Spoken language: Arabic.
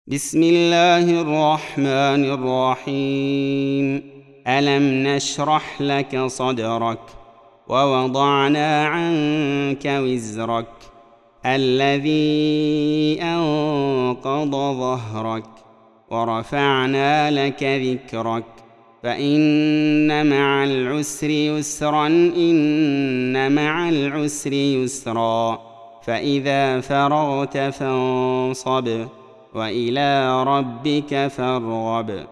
بسم الله الرحمن الرحيم. ألم نشرح لك صدرك ووضعنا عنك وزرك الذي أنقض ظهرك ورفعنا لك ذكرك فإن مع العسر يسرا إن مع العسر يسرا فإذا فرغت فانصب وإلى ربك فارغب.